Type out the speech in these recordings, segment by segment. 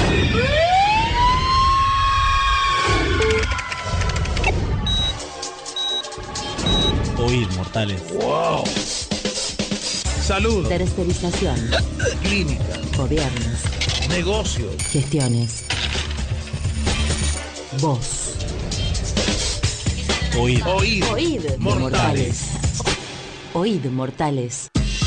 Oíd, mortales. ¡Wow! Salud. Tercerización. Clínica. Gobiernos. Negocios. Gestiones. Voz. Oíd. Oíd. Oíd, Mortales. Oíd, mortales.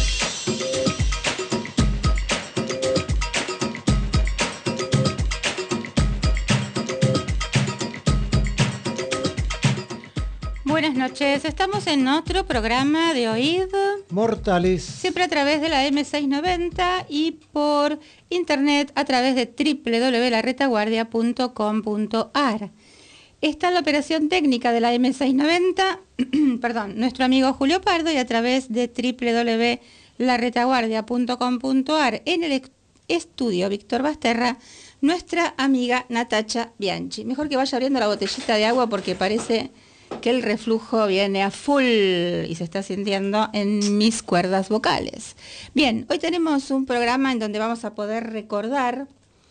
Buenas noches, estamos en otro programa de Oíd Mortales. siempre a través de la M690 y por internet a través de www.laretaguardia.com.ar. Está la operación técnica de la M690, perdón, nuestro amigo Julio Pardo, y a través de www.laretaguardia.com.ar en el estudio Víctor Basterra, nuestra amiga Natacha Bianchi. Mejor que vaya abriendo la botellita de agua porque parece que el reflujo viene a full y se está sintiendo en mis cuerdas vocales. Bien, hoy tenemos un programa en donde vamos a poder recordar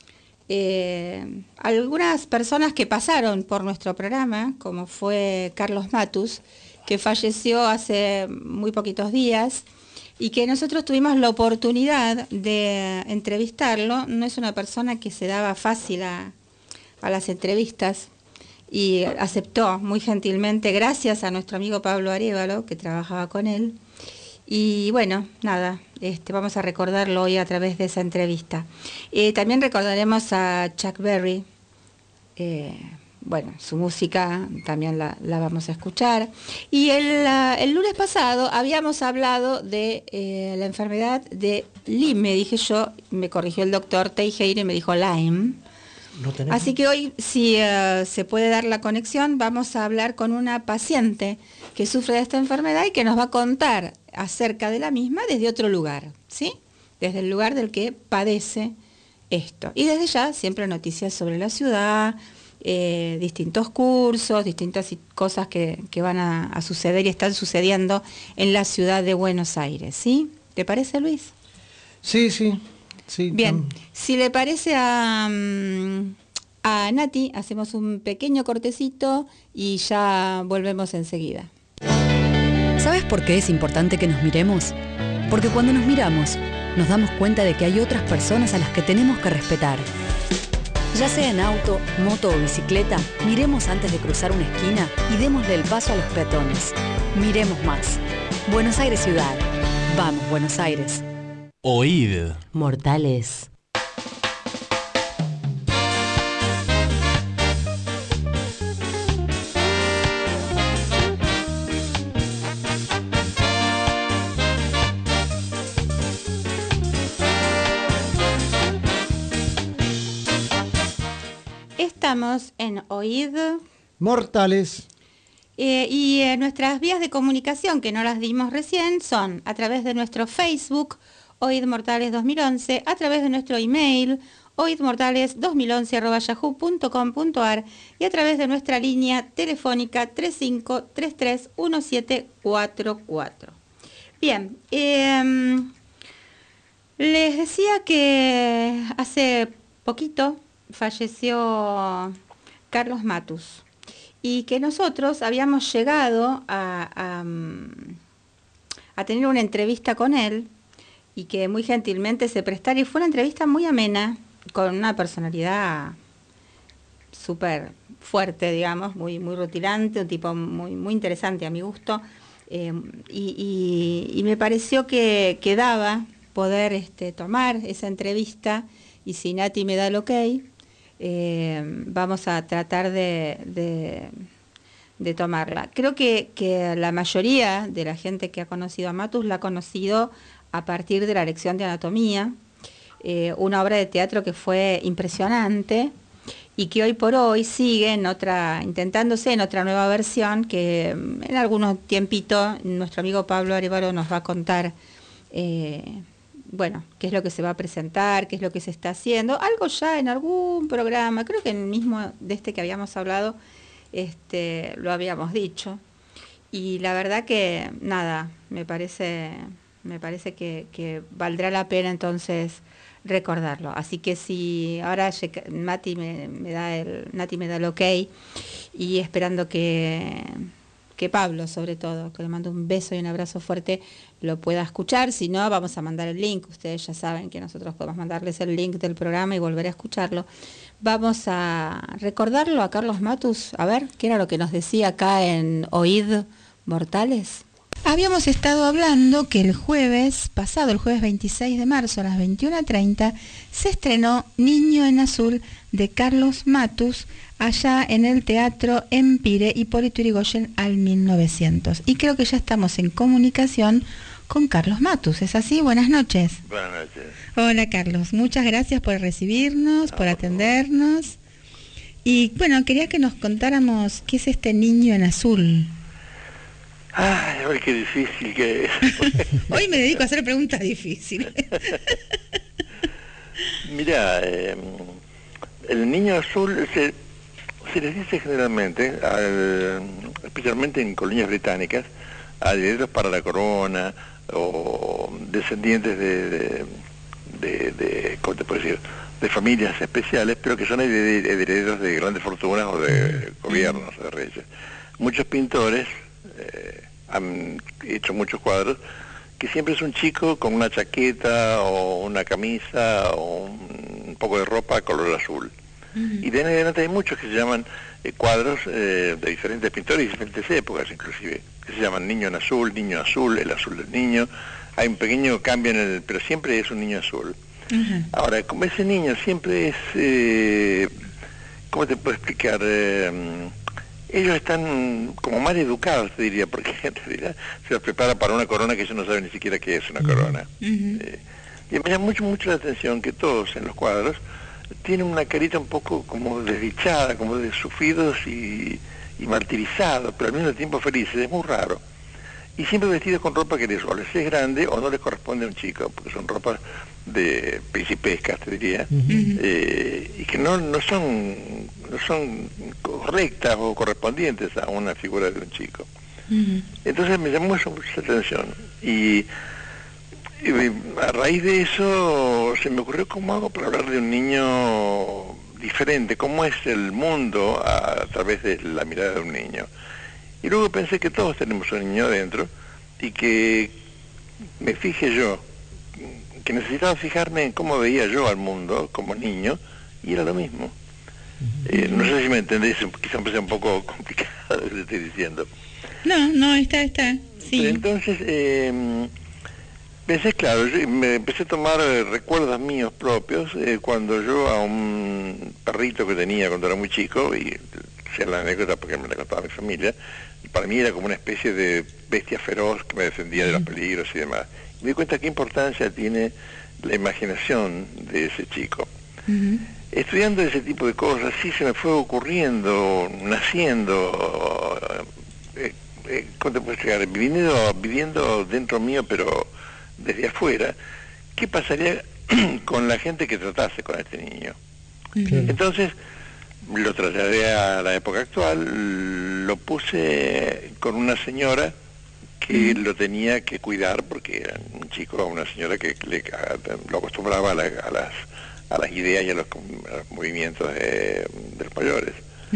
algunas personas que pasaron por nuestro programa, como fue Carlos Matus, que falleció hace muy poquitos días y que nosotros tuvimos la oportunidad de entrevistarlo. No es una persona que se daba fácil a las entrevistas, y aceptó muy gentilmente, gracias a nuestro amigo Pablo Arévalo, que trabajaba con él. Y bueno, nada, vamos a recordarlo hoy a través de esa entrevista. También recordaremos a Chuck Berry. Bueno, su música también la vamos a escuchar. Y el lunes pasado habíamos hablado de la enfermedad de Lyme, dije yo, me corrigió el doctor Teijeiro y me dijo Lyme. Así que hoy, si se puede dar la conexión, vamos a hablar con una paciente que sufre de esta enfermedad y que nos va a contar acerca de la misma desde otro lugar, ¿sí? Desde el lugar del que padece esto. Y desde ya, siempre noticias sobre la ciudad, distintos cursos, distintas cosas que van a suceder y están sucediendo en la ciudad de Buenos Aires, ¿sí? ¿Te parece, Luis? Sí, sí. Sí, bien, si le parece a Nati, hacemos un pequeño cortecito y ya volvemos enseguida. ¿Sabes por qué es importante que nos miremos? Porque cuando nos miramos, nos damos cuenta de que hay otras personas a las que tenemos que respetar. Ya sea en auto, moto o bicicleta, miremos antes de cruzar una esquina y démosle el paso a los peatones. Miremos más. Buenos Aires Ciudad. Vamos, Buenos Aires. Oíd. Mortales. Estamos en Oíd Mortales. Y nuestras vías de comunicación, que no las dimos recién, son a través de nuestro Facebook, Oíd Mortales 2011, a través de nuestro email, oidmortales2011@yahoo.com.ar, y a través de nuestra línea telefónica 35331744. Bien, les decía que hace poquito falleció Carlos Matus y que nosotros habíamos llegado a tener una entrevista con él y que muy gentilmente se prestara, y fue una entrevista muy amena, con una personalidad súper fuerte, digamos, muy rutilante, un tipo muy interesante a mi gusto, y me pareció que daba poder tomar esa entrevista, y si Nati me da el ok, vamos a tratar de tomarla. Creo que la mayoría de la gente que ha conocido a Matus la ha conocido a partir de la lección de anatomía, una obra de teatro que fue impresionante y que hoy por hoy sigue intentándose en otra nueva versión, que en algunos tiempitos nuestro amigo Pablo Arévalo nos va a contar bueno, qué es lo que se va a presentar, qué es lo que se está haciendo, algo ya en algún programa, creo que en el mismo de que habíamos hablado, lo habíamos dicho, y la verdad que nada, me parece que valdrá la pena entonces recordarlo. Así que si ahora Nati me da el ok, y esperando que Pablo, sobre todo, que le mando un beso y un abrazo fuerte, lo pueda escuchar. Si no, vamos a mandar el link. Ustedes ya saben que nosotros podemos mandarles el link del programa y volver a escucharlo. Vamos a recordarlo a Carlos Matus, a ver qué era lo que nos decía acá en Oíd Mortales. Habíamos estado hablando que el jueves pasado, el jueves 26 de marzo a las 21:30, se estrenó Niño en Azul de Carlos Matus, allá en el Teatro Empire, Hipólito Yrigoyen al 1900. Y creo que ya estamos en comunicación con Carlos Matus. ¿Es así? Buenas noches. Buenas noches. Hola, Carlos. Muchas gracias por recibirnos, por atendernos. Y bueno, quería que nos contáramos qué es este Niño en Azul. Ay, qué difícil que es. Hoy me dedico a hacer preguntas difíciles. Mirá, el Niño Azul se les dice generalmente, especialmente en colonias británicas, a herederos para la corona o descendientes ¿cómo te puedo decir?, de familias especiales, pero que son herederos de grandes fortunas o de gobiernos, de reyes. Muchos pintores han hecho muchos cuadros que siempre es un chico con una chaqueta o una camisa o un poco de ropa color azul. Y de ahí en adelante hay muchos que se llaman cuadros de diferentes pintores y diferentes épocas inclusive, que se llaman Niño en Azul, Niño Azul, el azul del niño. Hay un pequeño cambio pero siempre es un niño azul. Ahora, como ese niño siempre es, ¿cómo te puedo explicar?, ellos están como mal educados, te diría, porque en realidad se los prepara para una corona que ellos no saben ni siquiera qué es una corona. Y me llama mucho la atención que todos en los cuadros tienen una carita un poco como desdichada, como de sufridos y martirizados, pero al mismo tiempo felices. Es muy raro. Y siempre vestidos con ropa que les es grande o no les corresponde a un chico, porque son ropas de principescas, te diría, y que no son correctas o correspondientes a una figura de un chico. Entonces me llamó mucho la atención. Y a raíz de eso se me ocurrió cómo hago para hablar de un niño diferente, cómo es el mundo a través de la mirada de un niño. Y luego pensé que todos tenemos un niño adentro y que me fijé yo, que necesitaba fijarme en cómo veía yo al mundo como niño, y era lo mismo. No sé si me entendés, quizá empecé un poco complicado lo que estoy diciendo. No, está, sí. Entonces, pensé, claro, me empecé a tomar recuerdos míos propios cuando yo a un perrito que tenía cuando era muy chico, y sea la anécdota porque me la contaba mi familia, para mí era como una especie de bestia feroz que me defendía de los peligros y demás. Me di cuenta qué importancia tiene la imaginación de ese chico. Estudiando ese tipo de cosas, sí se me fue ocurriendo, naciendo, ¿cómo te puedo explicar? Viviendo dentro mío, pero desde afuera, ¿qué pasaría con la gente que tratase con este niño? Entonces, lo trasladé a la época actual, lo puse con una señora que lo tenía que cuidar, porque era un chico, una señora que lo acostumbraba a las ideas y a los movimientos de los mayores.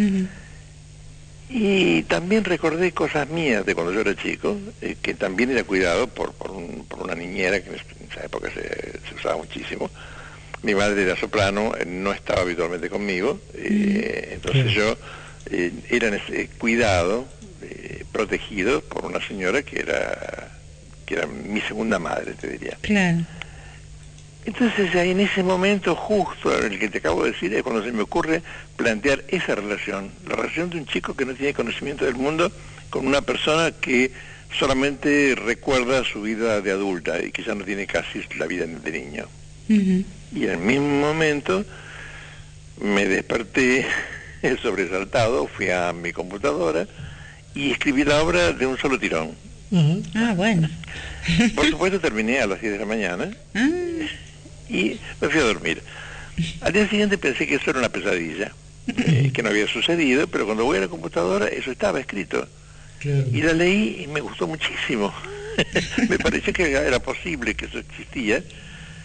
Y también recordé cosas mías de cuando yo era chico, que también era cuidado por una niñera, que en esa época se usaba muchísimo. Mi madre era soprano, no estaba habitualmente conmigo, entonces yo era cuidado, protegido por una señora que era mi segunda madre, te diría. Claro. Entonces ahí en ese momento justo el que te acabo de decir es cuando se me ocurre plantear esa relación, la relación de un chico que no tiene conocimiento del mundo con una persona que solamente recuerda su vida de adulta y que ya no tiene casi la vida de niño. Y en el mismo momento me desperté sobresaltado, fui a mi computadora y escribí la obra de un solo tirón. Bueno. Por supuesto terminé a las 10 de la mañana y me fui a dormir. Al día siguiente pensé que eso era una pesadilla, que no había sucedido, pero cuando voy a la computadora eso estaba escrito. Y la leí y me gustó muchísimo. Me pareció que era posible, que eso existía.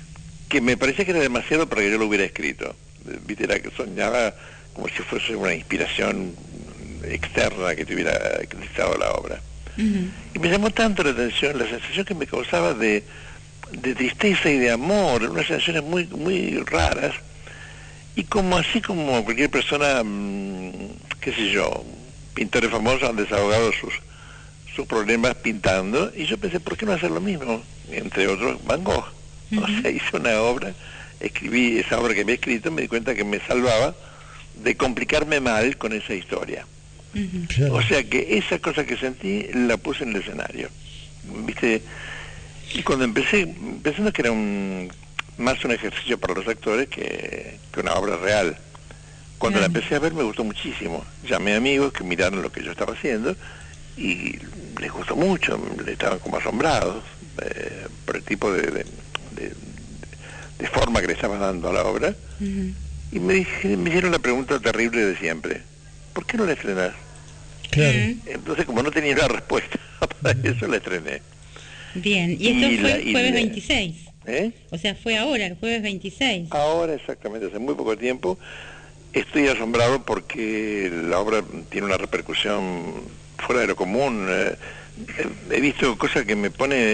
que me parecía que era demasiado para que yo lo hubiera escrito. Viste, era que soñaba como si fuese una inspiración externa que tuviera dictado la obra. Y me llamó tanto la atención la sensación que me causaba de tristeza y de amor, unas sensaciones muy, muy raras, y como así como cualquier persona, qué sé yo, pintores famosos han desahogado sus problemas pintando, y yo pensé, ¿por qué no hacer lo mismo? Entre otros, Van Gogh. O sea, hice una obra, escribí esa obra que había escrito, me di cuenta que me salvaba de complicarme mal con esa historia. Claro. O sea que esa cosa que sentí la puse en el escenario, ¿viste? Y cuando empecé, pensando que era más un ejercicio para los actores que una obra real, cuando la empecé a ver me gustó muchísimo. Llamé a amigos que miraron lo que yo estaba haciendo y les gustó mucho, estaban como asombrados por el tipo de forma que le estaba dando a la obra. Y me hicieron la pregunta terrible de siempre: ¿por qué no la estrenás? Claro. Entonces, como no tenía la respuesta para eso, la estrené. Bien, y esto fue el jueves 26. ¿Eh? O sea, fue ahora, el jueves 26. Ahora, exactamente, hace muy poco tiempo. Estoy asombrado porque la obra tiene una repercusión fuera de lo común. He visto cosas que me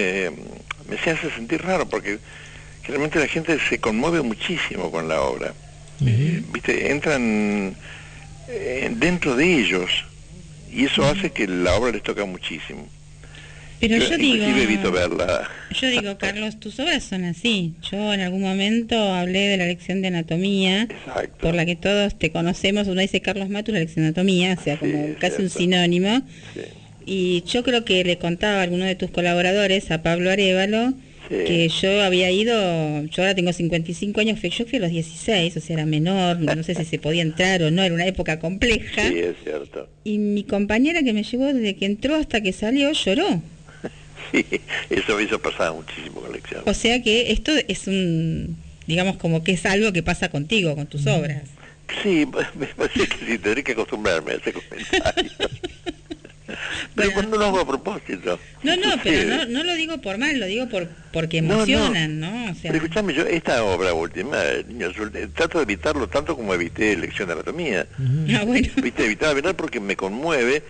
se hace sentir raro, porque generalmente la gente se conmueve muchísimo con la obra. ¿Viste? Entran dentro de ellos, y eso hace que la obra les toca muchísimo. Pero yo digo, inclusive evito verla. yo digo, Carlos, tus obras son así. Yo en algún momento hablé de la lección de anatomía, Exacto. por la que todos te conocemos. Uno dice Carlos Matus, la lección de anatomía, o sea, como Sí, casi un cierto. sinónimo. Sí. Y yo creo que le contaba a alguno de tus colaboradores, a Pablo Arévalo, Sí. que yo había ido, yo ahora tengo 55 años, yo fui a los 16, o sea, era menor, no sé si se podía entrar o no, era una época compleja. Sí, es cierto. Y mi compañera que me llevó desde que entró hasta que salió lloró. Sí, eso pasaba muchísimo con la lección. O sea que esto es digamos como que es algo que pasa contigo, con tus obras. Sí, me parece que sí, tendré que acostumbrarme a ese comentario. Pero cuando lo hago a propósito. No, pero Sucede. no lo digo por mal, lo digo porque emocionan, ¿no? O sea, Pero escuchame, yo esta obra última, Niño Azul, trato de evitarlo tanto como evité lección de anatomía. bueno. Viste, evitar porque me conmueve,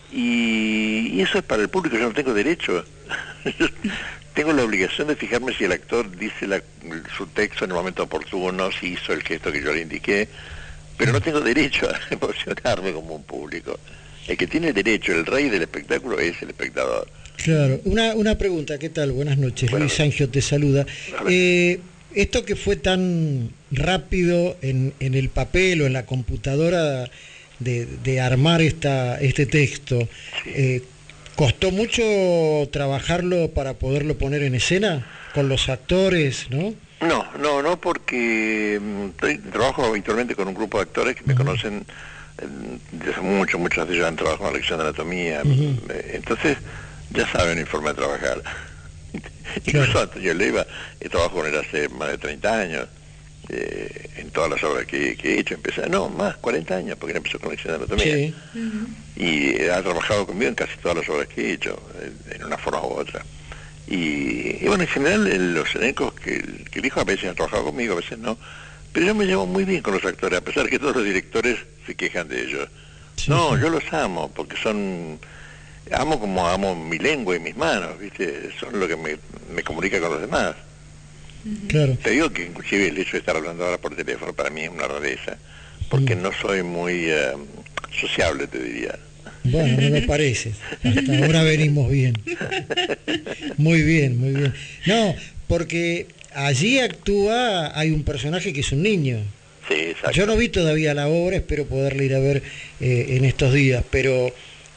y eso es para el público, yo no tengo derecho. Yo tengo la obligación de fijarme si el actor dice su texto en el momento oportuno, si hizo el gesto que yo le indiqué, pero no tengo derecho a emocionarme como un público. El que tiene derecho, el rey del espectáculo, es el espectador. Claro. Una pregunta, ¿qué tal? Buenas noches. Buenas Luis Sangio te saluda. Hola. Esto que fue tan rápido en el papel o en la computadora de armar este texto, Sí. ¿costó mucho trabajarlo para poderlo poner en escena con los actores, no? No, porque trabajo habitualmente con un grupo de actores que me conocen desde hace muchos de ellos han trabajado en la lección de anatomía, entonces ya saben mi forma de trabajar. Incluso Antonio Leiva, he trabajado con él hace más de 30 años, en todas las obras que he hecho, más 40 años, porque él empezó con la lección de anatomía. Sí. Y ha trabajado conmigo en casi todas las obras que he hecho, en una forma u otra. Y bueno, en general los elencos que elijo a veces han trabajado conmigo, a veces no, pero yo me llevo muy bien con los actores, a pesar de que todos los directores se quejan de ellos. Sí, No, sí. yo los amo, porque amo como amo mi lengua y mis manos, ¿viste? Son lo que me comunica con los demás. Claro. Te digo que inclusive el hecho de estar hablando ahora por teléfono para mí es una rareza, porque no soy muy sociable, te diría. Bueno, no me parece. Hasta ahora venimos bien. Muy bien, muy bien. No, porque allí hay un personaje que es un niño. Sí, exacto. Yo no vi todavía la obra, espero poderla ir a ver en estos días, pero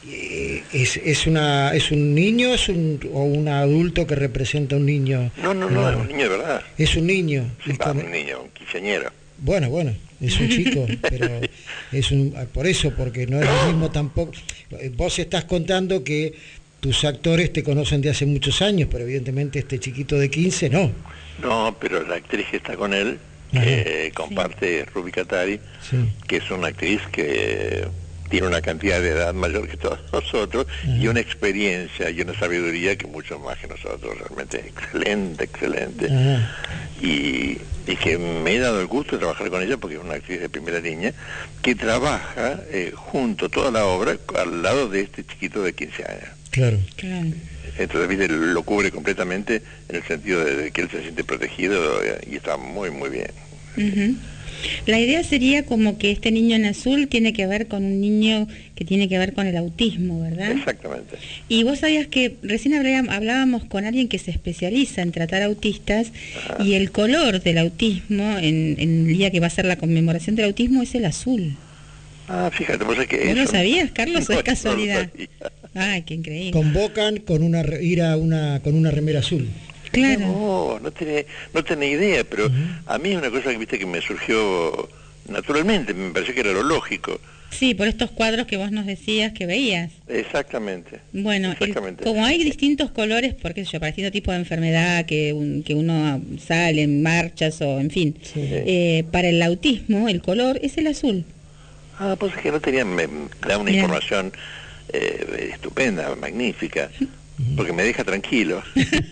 es un niño o un adulto que representa a un niño. No, es un niño de verdad. Es un niño. Sí, un niño, un quinceañero. Bueno, es un chico, pero por eso, porque no es lo mismo tampoco. Vos estás contando que tus actores te conocen de hace muchos años, pero evidentemente este chiquito de 15 no. No, pero la actriz que está con él, comparte Ruby Katari, Sí. que es una actriz que tiene una cantidad de edad mayor que todos nosotros y una experiencia y una sabiduría que mucho más que nosotros, realmente excelente. Y que me he dado el gusto de trabajar con ella porque es una actriz de primera línea que trabaja junto toda la obra al lado de este chiquito de 15 años. Claro. Entonces, ¿viste? Lo cubre completamente en el sentido de que él se siente protegido y está muy, muy bien. La idea sería como que este niño en azul tiene que ver con un niño que tiene que ver con el autismo, ¿verdad? Exactamente. Y vos sabías que recién hablábamos con alguien que se especializa en tratar autistas. Ajá. Y el color del autismo, en el día que va a ser la conmemoración del autismo, es el azul. Ah, fíjate, vos es que ¿Vos eso... lo sabías, Carlos, o es casualidad? No. Ay, qué increíble. Convocan con ir a con una remera azul. Claro. No tenía idea, pero a mí es una cosa que viste que me surgió naturalmente, me pareció que era lo lógico. Sí, por estos cuadros que vos nos decías que veías. Exactamente. Bueno, como hay distintos colores, porque yo, para distintos tipos de enfermedad que uno sale en marchas o en fin, para el autismo el color es el azul. Ah, pues es que no tenía, me da una información estupenda, magnífica. Porque me deja tranquilo.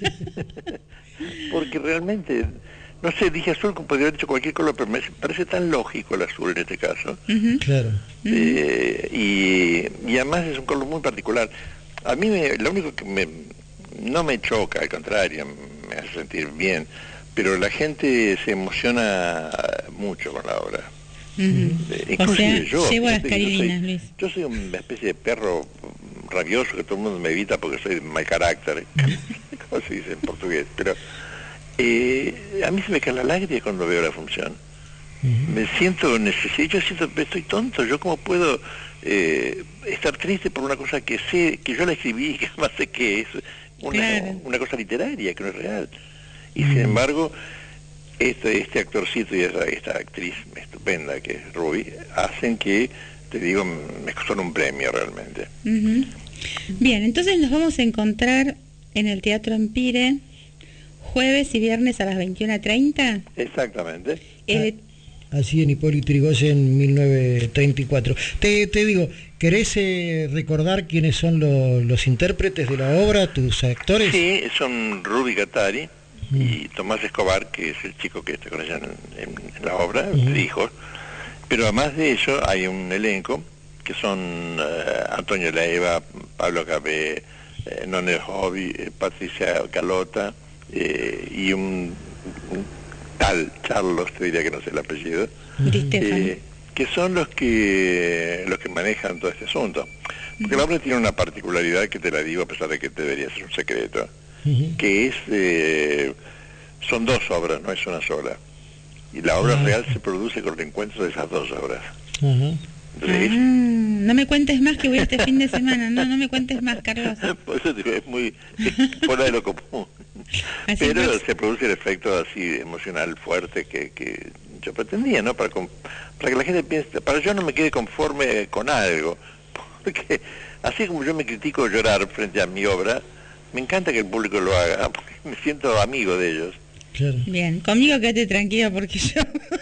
Porque realmente, no sé, dije azul, como podría haber dicho cualquier color, pero me parece tan lógico el azul en este caso. Claro. Y además es un color muy particular. A mí lo único que no me choca, al contrario, me hace sentir bien, pero la gente se emociona mucho con la obra. Inclusive yo, llevo las carilinas, Luis. Yo soy una especie de perro rabioso que todo el mundo me evita porque soy de mal carácter, como se dice en portugués, pero a mí se me caen las lágrimas cuando veo la función. Me siento estoy tonto, yo cómo puedo estar triste por una cosa que sé, que yo la escribí, que además sé que es una cosa literaria, que no es real. Y sin embargo, este actorcito y esta actriz estupenda que es Ruby, hacen que, te digo, me son un premio realmente. Bien, entonces nos vamos a encontrar en el Teatro Empire jueves y viernes a las 21:30. Exactamente. Así en Hipólito Yrigoyen 1934. Te digo, ¿querés recordar quiénes son los intérpretes de la obra, tus actores? Sí, son Ruby Gattari y Tomás Escobar, que es el chico que está con ella en la obra, hijos. Pero además de eso hay un elenco que son Antonio Leiva, Pablo Cabé, None Hobby, Patricia Calota y un tal Carlos, te diría que no sé el apellido, que son los que manejan todo este asunto. Porque la obra tiene una particularidad que te la digo a pesar de que debería ser un secreto, que es son dos obras, no es una sola. Y la obra real se produce con el encuentro de esas dos obras. No me cuentes más que voy este fin de semana. No me cuentes más, Carlos. Por eso digo, es muy fuera de lo común. Pero se produce el efecto así emocional fuerte que yo pretendía, ¿no? Para que la gente piense, para que yo no me quede conforme con algo. Porque así como yo me critico llorar frente a mi obra, me encanta que el público lo haga, porque me siento amigo de ellos. Claro. Bien, conmigo quédate tranquilo porque yo...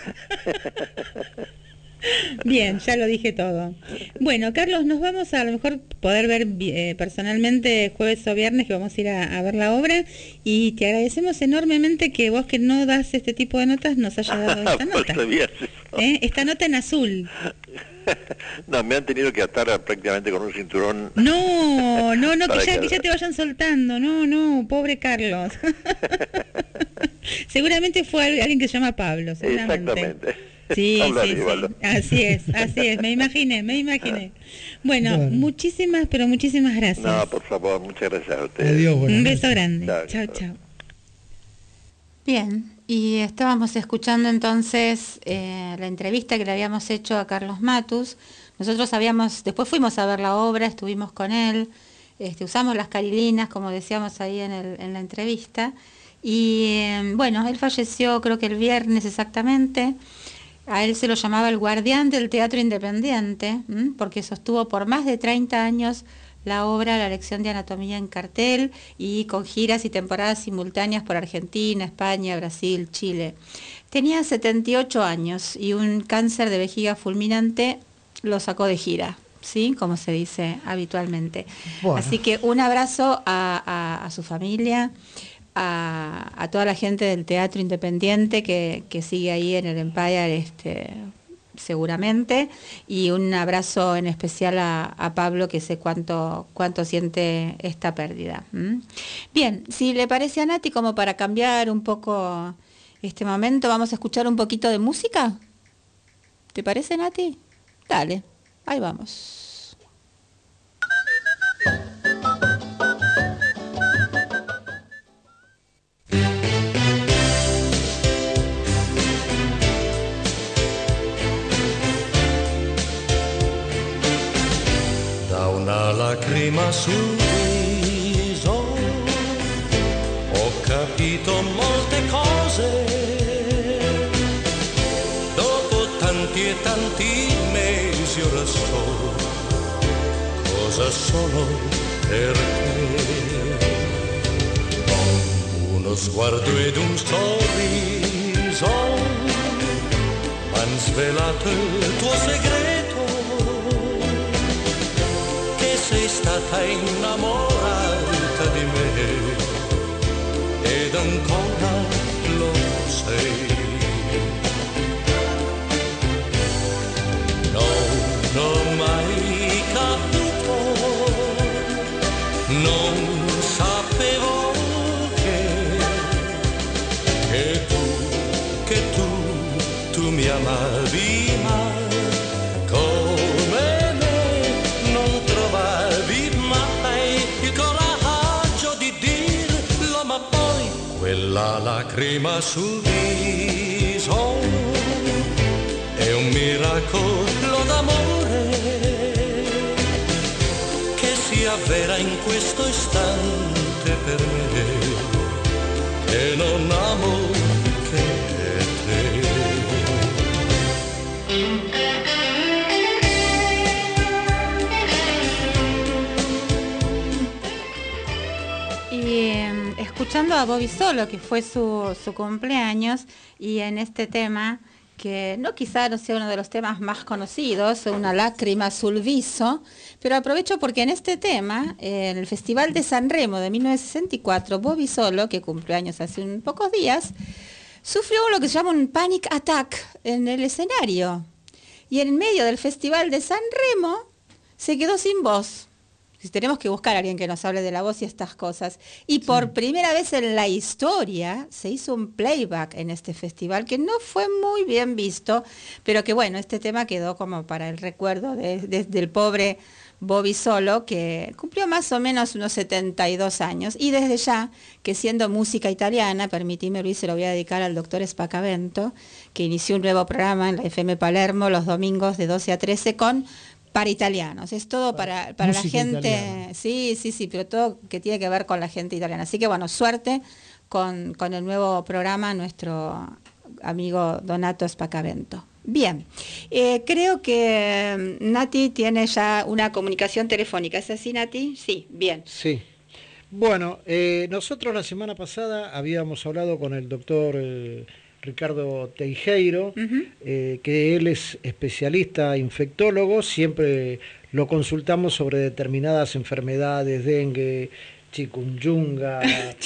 Bien, ya lo dije todo. Bueno, Carlos, nos vamos a lo mejor poder ver personalmente jueves o viernes, que vamos a ir a ver la obra, y te agradecemos enormemente que vos, que no das este tipo de notas, nos hayas dado esta nota. Esta nota en azul. No, me han tenido que atar prácticamente con un cinturón. No, que ya te vayan soltando. No, pobre Carlos. Seguramente fue alguien que se llama Pablo, seguramente. Exactamente. Sí. Así es, me imaginé. Bueno, muchísimas gracias. No, por favor, muchas gracias a ustedes. Adiós, un beso grande. Chao. Bien, y estábamos escuchando entonces la entrevista que le habíamos hecho a Carlos Matus. Nosotros después fuimos a ver la obra, estuvimos con él, usamos las carilinas, como decíamos ahí en la entrevista. Y bueno, él falleció creo que el viernes exactamente. A él se lo llamaba el guardián del teatro independiente, porque sostuvo por más de 30 años la obra La lección de anatomía en cartel y con giras y temporadas simultáneas por Argentina, España, Brasil, Chile. Tenía 78 años y un cáncer de vejiga fulminante lo sacó de gira. ¿sí? Como se dice habitualmente. Bueno. Así que un abrazo a su familia, a toda la gente del Teatro Independiente que sigue ahí en el Empire, seguramente, y un abrazo en especial a Pablo, que sé cuánto siente esta pérdida. Bien, si le parece a Nati, como para cambiar un poco este momento, vamos a escuchar un poquito de música. ¿Te parece, Nati? Dale, ahí vamos. Da una lacrima sul viso ho capito molte cose. Dopo tanti e tanti mesi ora so cosa sono per te. Uno sguardo ed un sorriso han svelato il tuo segreto, che sei stata innamorata di me ed ancora lo sei. Non ho mai capito, non sapevo che tu mi amavi, ma come me non trovavi mai il coraggio di dirlo, ma poi quella lacrima sul viso è un miracolo d'amore che si avvera in questo istante per me, che non amo che te. Y escuchando a Bobby Solo, que fue su cumpleaños, y en este tema, que quizá no sea uno de los temas más conocidos, Una lágrima sul viso, pero aprovecho porque en este tema, en el Festival de San Remo de 1964, Bobby Solo, que cumplió años hace unos pocos días, sufrió lo que se llama un panic attack en el escenario. Y en medio del Festival de San Remo se quedó sin voz. Tenemos que buscar a alguien que nos hable de la voz y estas cosas. Y por primera vez en la historia se hizo un playback en este festival, que no fue muy bien visto, pero que bueno, este tema quedó como para el recuerdo del pobre Bobby Solo, que cumplió más o menos unos 72 años. Y desde ya, que siendo música italiana, permitime, Luis, se lo voy a dedicar al doctor Spacavento, que inició un nuevo programa en la FM Palermo los domingos de 12 a 13 para italianos. Es todo para la gente, italiana. Sí, pero todo que tiene que ver con la gente italiana. Así que bueno, suerte con el nuevo programa, nuestro amigo Donato Spacavento. Bien, creo que Nati tiene ya una comunicación telefónica. ¿Es así, Nati? Sí, bien. Sí. Bueno, nosotros la semana pasada habíamos hablado con el doctor Ricardo Teijeiro, que él es especialista infectólogo, siempre lo consultamos sobre determinadas enfermedades, dengue, chikungunya,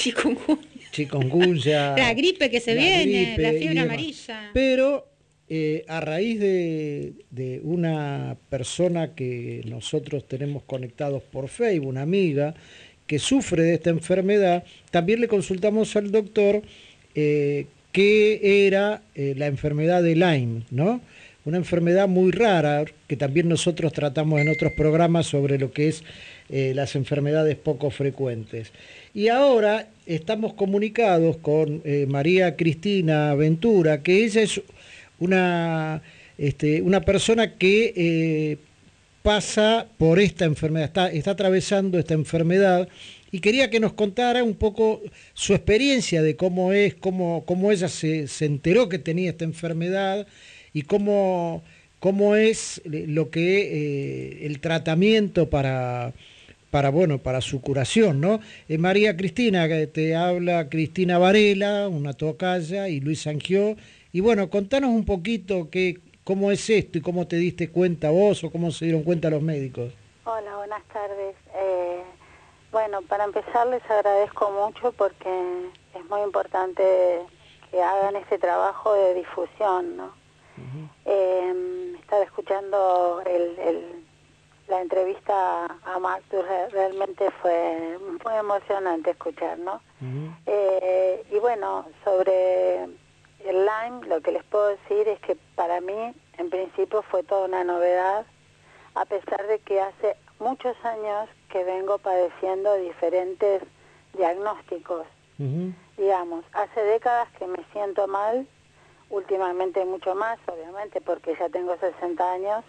la gripe que se viene, la fiebre amarilla. Pero a raíz de una persona que nosotros tenemos conectados por Facebook, una amiga que sufre de esta enfermedad, también le consultamos al doctor que era la enfermedad de Lyme, ¿no? Una enfermedad muy rara que también nosotros tratamos en otros programas sobre lo que es las enfermedades poco frecuentes. Y ahora estamos comunicados con María Cristina Ventura, que ella es una persona que pasa por esta enfermedad, está atravesando esta enfermedad, y quería que nos contara un poco su experiencia de cómo ella se enteró que tenía esta enfermedad y cómo es lo que el tratamiento para su curación, ¿no? María Cristina, te habla Cristina Varela, una tocaya, y Luis Sangió. Y bueno, contanos un poquito qué ¿Cómo es esto y cómo te diste cuenta vos o cómo se dieron cuenta los médicos? Hola, buenas tardes. Bueno, para empezar les agradezco mucho porque es muy importante que hagan este trabajo de difusión, ¿no? Estaba escuchando la entrevista a Marcus, realmente fue muy emocionante escuchar, ¿no? Y bueno, sobre el Lyme, lo que les puedo decir es que para mí, en principio, fue toda una novedad, a pesar de que hace muchos años que vengo padeciendo diferentes diagnósticos. Digamos, hace décadas que me siento mal, últimamente mucho más, obviamente, porque ya tengo 60 años,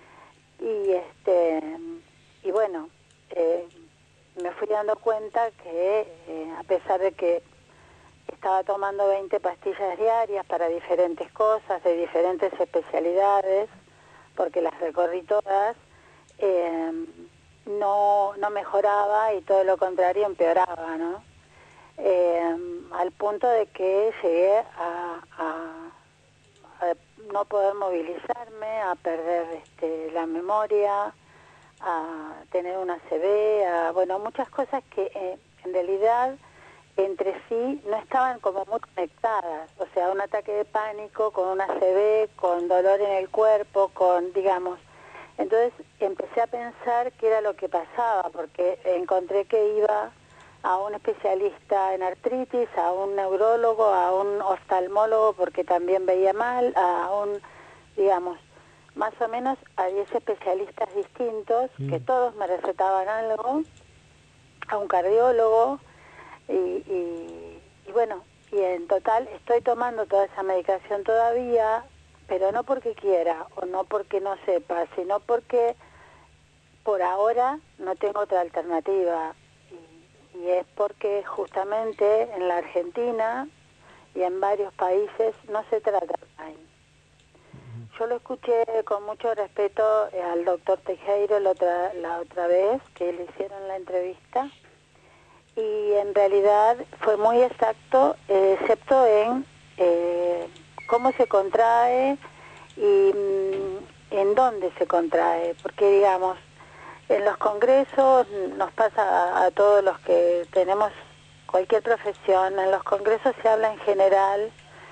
y bueno, me fui dando cuenta que a pesar de que estaba tomando 20 pastillas diarias para diferentes cosas, de diferentes especialidades, porque las recorrí todas, no mejoraba y todo lo contrario empeoraba, ¿no? Al punto de que llegué a no poder movilizarme, a perder la memoria, a tener una ACV, bueno, muchas cosas que en realidad entre sí no estaban como muy conectadas, o sea, un ataque de pánico con una ACV, con dolor en el cuerpo, digamos. Entonces empecé a pensar qué era lo que pasaba, porque encontré que iba a un especialista en artritis, a un neurólogo, a un oftalmólogo porque también veía mal, digamos, más o menos a 10 especialistas distintos, que todos me recetaban algo, a un cardiólogo, y bueno, y en total estoy tomando toda esa medicación todavía, pero no porque quiera o no porque no sepa, sino porque por ahora no tengo otra alternativa, y es porque justamente en la Argentina y en varios países no se trata Lyme. Yo lo escuché con mucho respeto al doctor Teijeiro la otra vez que le hicieron la entrevista, y en realidad fue muy exacto, excepto en cómo se contrae y en dónde se contrae, porque digamos, en los congresos nos pasa a todos los que tenemos cualquier profesión, en los congresos se habla en general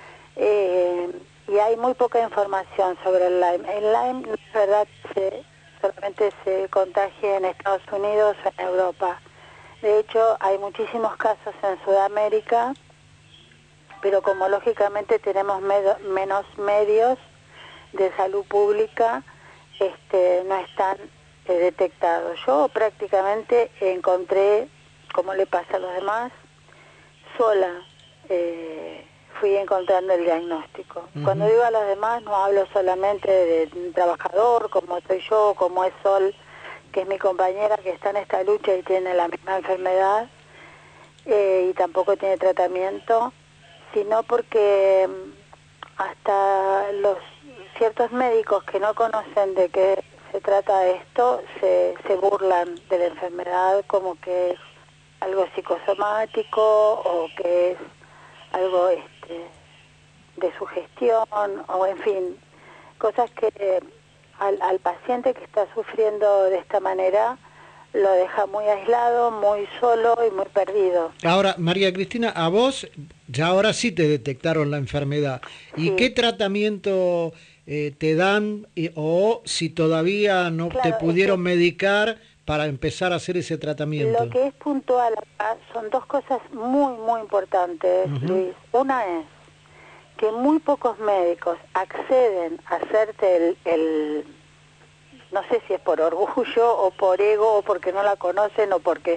y hay muy poca información sobre el Lyme. El Lyme no es verdad que solamente se contagia en Estados Unidos o en Europa. De hecho, hay muchísimos casos en Sudamérica, pero como lógicamente tenemos menos medios de salud pública, no están detectados. Yo prácticamente encontré, como le pasa a los demás, sola fui encontrando el diagnóstico. Cuando digo a los demás no hablo solamente de un trabajador como soy yo, como es Sol, que es mi compañera que está en esta lucha y tiene la misma enfermedad y tampoco tiene tratamiento, sino porque hasta los ciertos médicos que no conocen de qué se trata esto se burlan de la enfermedad como que es algo psicosomático o que es algo de sugestión o en fin, cosas que al paciente que está sufriendo de esta manera lo deja muy aislado, muy solo y muy perdido. Ahora, María Cristina, a vos ya ahora sí te detectaron la enfermedad. ¿Y sí. qué tratamiento te dan o si todavía no te pudieron medicar para empezar a hacer ese tratamiento? Lo que es puntual acá son dos cosas muy, muy importantes, Luis. Una es que muy pocos médicos acceden a hacerte no sé si es por orgullo o por ego o porque no la conocen o porque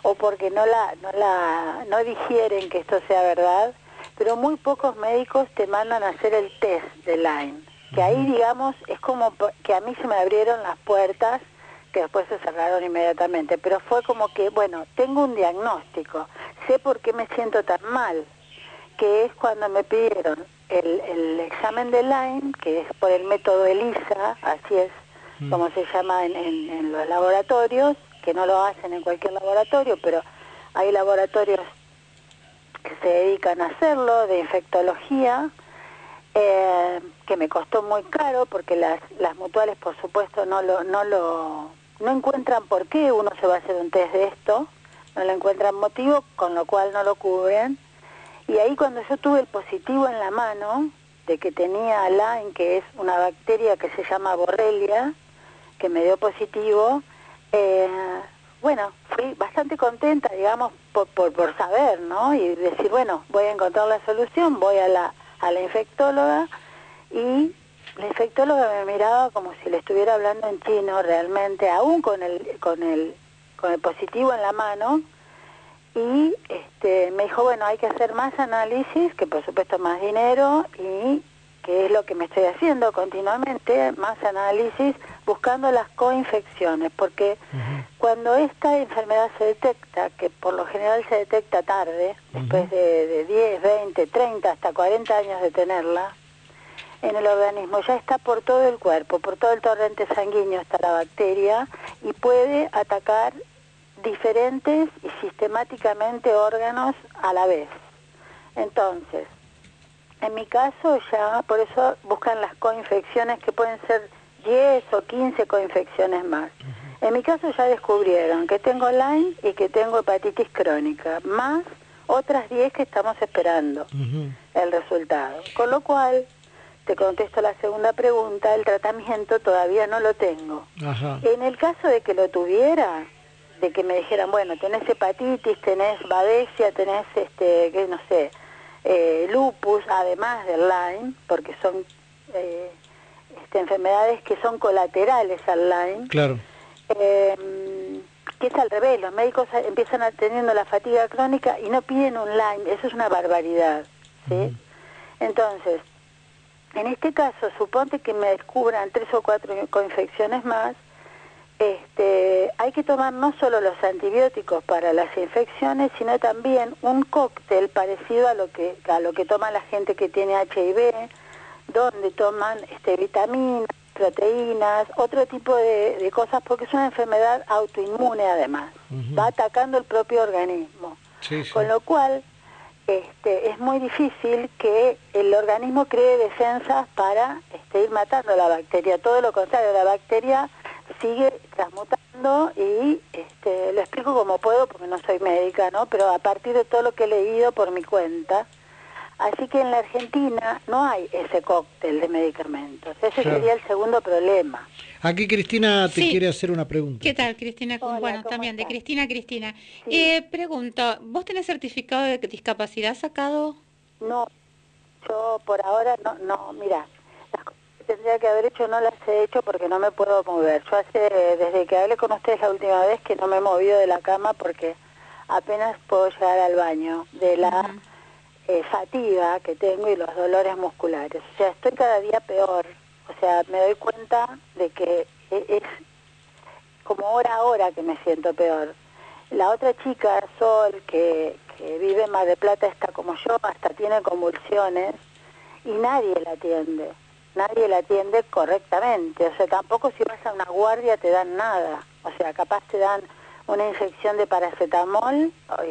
no digieren que esto sea verdad, pero muy pocos médicos te mandan a hacer el test de Lyme, que ahí digamos es como que a mí se me abrieron las puertas que después se cerraron inmediatamente, pero fue como que, bueno, tengo un diagnóstico, sé por qué me siento tan mal, que es cuando me pidieron el examen de Lyme, que es por el método ELISA, así es como se llama en los laboratorios, que no lo hacen en cualquier laboratorio, pero hay laboratorios que se dedican a hacerlo, de infectología, que me costó muy caro porque las mutuales, por supuesto, no encuentran por qué uno se va a hacer un test de esto, no le encuentran motivo, con lo cual no lo cubren. Y ahí cuando yo tuve el positivo en la mano, de que tenía Lyme, que es una bacteria que se llama Borrelia, que me dio positivo, bueno, fui bastante contenta, digamos, por saber, ¿no? Y decir, bueno, voy a encontrar la solución, voy a la infectóloga, y la infectóloga me miraba como si le estuviera hablando en chino realmente, aún con el positivo en la mano, y me dijo, bueno, hay que hacer más análisis, que por supuesto más dinero, y que es lo que me estoy haciendo continuamente, más análisis, buscando las coinfecciones, porque cuando esta enfermedad se detecta, que por lo general se detecta tarde, después de 10, 20, 30, hasta 40 años de tenerla, en el organismo ya está por todo el cuerpo, por todo el torrente sanguíneo está la bacteria, y puede atacar diferentes y sistemáticamente órganos a la vez. Entonces, en mi caso ya, por eso buscan las coinfecciones, que pueden ser 10 o 15 coinfecciones más. En mi caso ya descubrieron que tengo Lyme y que tengo hepatitis crónica, más otras 10 que estamos esperando el resultado. Con lo cual, te contesto la segunda pregunta, el tratamiento todavía no lo tengo. En el caso de que lo tuviera, de que me dijeran, bueno, tenés hepatitis, tenés babesia, tenés, que no sé, lupus, además del Lyme, porque son enfermedades que son colaterales al Lyme. Claro. Que es al revés, los médicos empiezan teniendo la fatiga crónica y no piden un Lyme, eso es una barbaridad, ¿sí? Entonces, en este caso, suponte que me descubran 3 o 4 coinfecciones más, hay que tomar no solo los antibióticos para las infecciones, sino también un cóctel parecido a lo que toma la gente que tiene HIV, donde toman vitaminas, proteínas, otro tipo de cosas, porque es una enfermedad autoinmune además, va atacando el propio organismo. Sí, sí. Con lo cual, es muy difícil que el organismo cree defensas para ir matando la bacteria. Todo lo contrario, la bacteria sigue transmutando y lo explico como puedo porque no soy médica, ¿no? Pero a partir de todo lo que he leído por mi cuenta. Así que en la Argentina no hay ese cóctel de medicamentos. Ese sería el segundo problema. Aquí Cristina te quiere hacer una pregunta. ¿Qué tal, Cristina? Hola, bueno, también estás? de Cristina. Sí. Pregunto, ¿vos tenés certificado de discapacidad sacado? No, yo por ahora no, mira, las cosas que tendría que haber hecho no las he hecho porque no me puedo mover. Yo desde que hablé con ustedes la última vez que no me he movido de la cama porque apenas puedo llegar al baño de la fatiga que tengo y los dolores musculares. O sea, estoy cada día peor. O sea, me doy cuenta de que es como hora a hora que me siento peor. La otra chica, Sol, que vive en Mar del Plata, está como yo, hasta tiene convulsiones y nadie la atiende correctamente. O sea, tampoco si vas a una guardia te dan nada. O sea, capaz te dan una inyección de paracetamol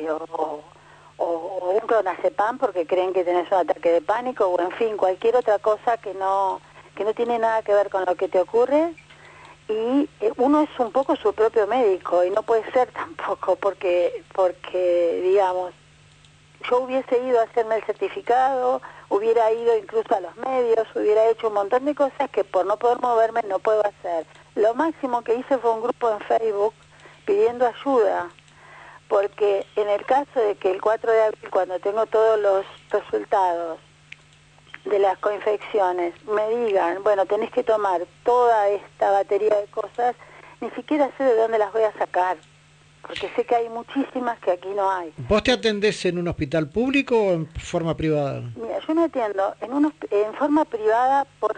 o un clonazepam porque creen que tenés un ataque de pánico, o en fin, cualquier otra cosa que no tiene nada que ver con lo que te ocurre, y uno es un poco su propio médico y no puede ser tampoco porque digamos, yo hubiese ido a hacerme el certificado, hubiera ido incluso a los medios, hubiera hecho un montón de cosas que por no poder moverme no puedo hacer. Lo máximo que hice fue un grupo en Facebook pidiendo ayuda, porque en el caso de que el 4 de abril, cuando tengo todos los resultados de las coinfecciones, me digan, bueno, tenés que tomar toda esta batería de cosas, ni siquiera sé de dónde las voy a sacar, porque sé que hay muchísimas que aquí no hay. ¿Vos te atendés en un hospital público o en forma privada? Mira, yo me atiendo en forma privada por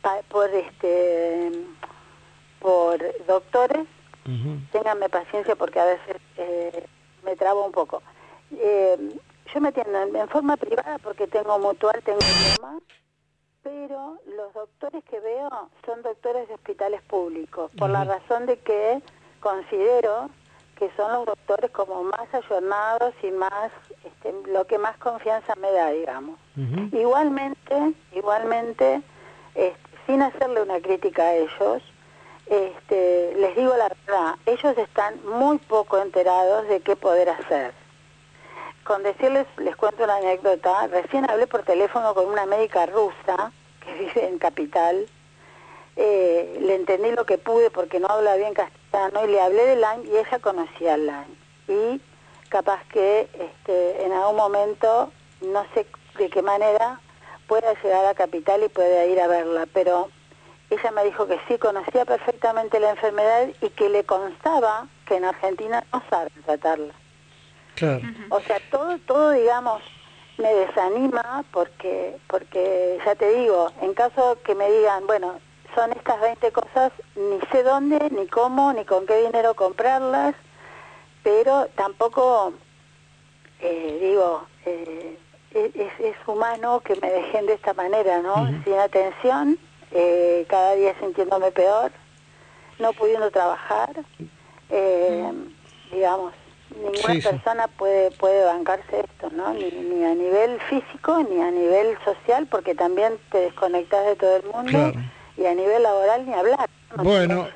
doctores. Ténganme paciencia porque a veces me trabo un poco. Yo me atiendo en forma privada porque tengo mutual, tengo demás, pero los doctores que veo son doctores de hospitales públicos, por la razón de que considero que son los doctores como más ayornados y más, lo que más confianza me da, digamos. Igualmente, sin hacerle una crítica a ellos, les digo la verdad, ellos están muy poco enterados de qué poder hacer. Con decirles, les cuento una anécdota, recién hablé por teléfono con una médica rusa que vive en Capital, le entendí lo que pude porque no habla bien castellano y le hablé de Lyme y ella conocía el Lyme. Y capaz que en algún momento, no sé de qué manera, pueda llegar a Capital y pueda ir a verla, pero ella me dijo que sí, conocía perfectamente la enfermedad y que le constaba que en Argentina no saben tratarla. Claro. O sea, todo digamos, me desanima porque ya te digo, en caso que me digan, bueno, son estas 20 cosas, ni sé dónde, ni cómo, ni con qué dinero comprarlas, pero tampoco, es humano que me dejen de esta manera, ¿no? Sin atención, cada día sintiéndome peor, no pudiendo trabajar, digamos, ninguna persona puede bancarse esto, ¿no? Ni a nivel físico, ni a nivel social, porque también te desconectas de todo el mundo. Claro. Y a nivel laboral ni hablar. ¿No? Bueno,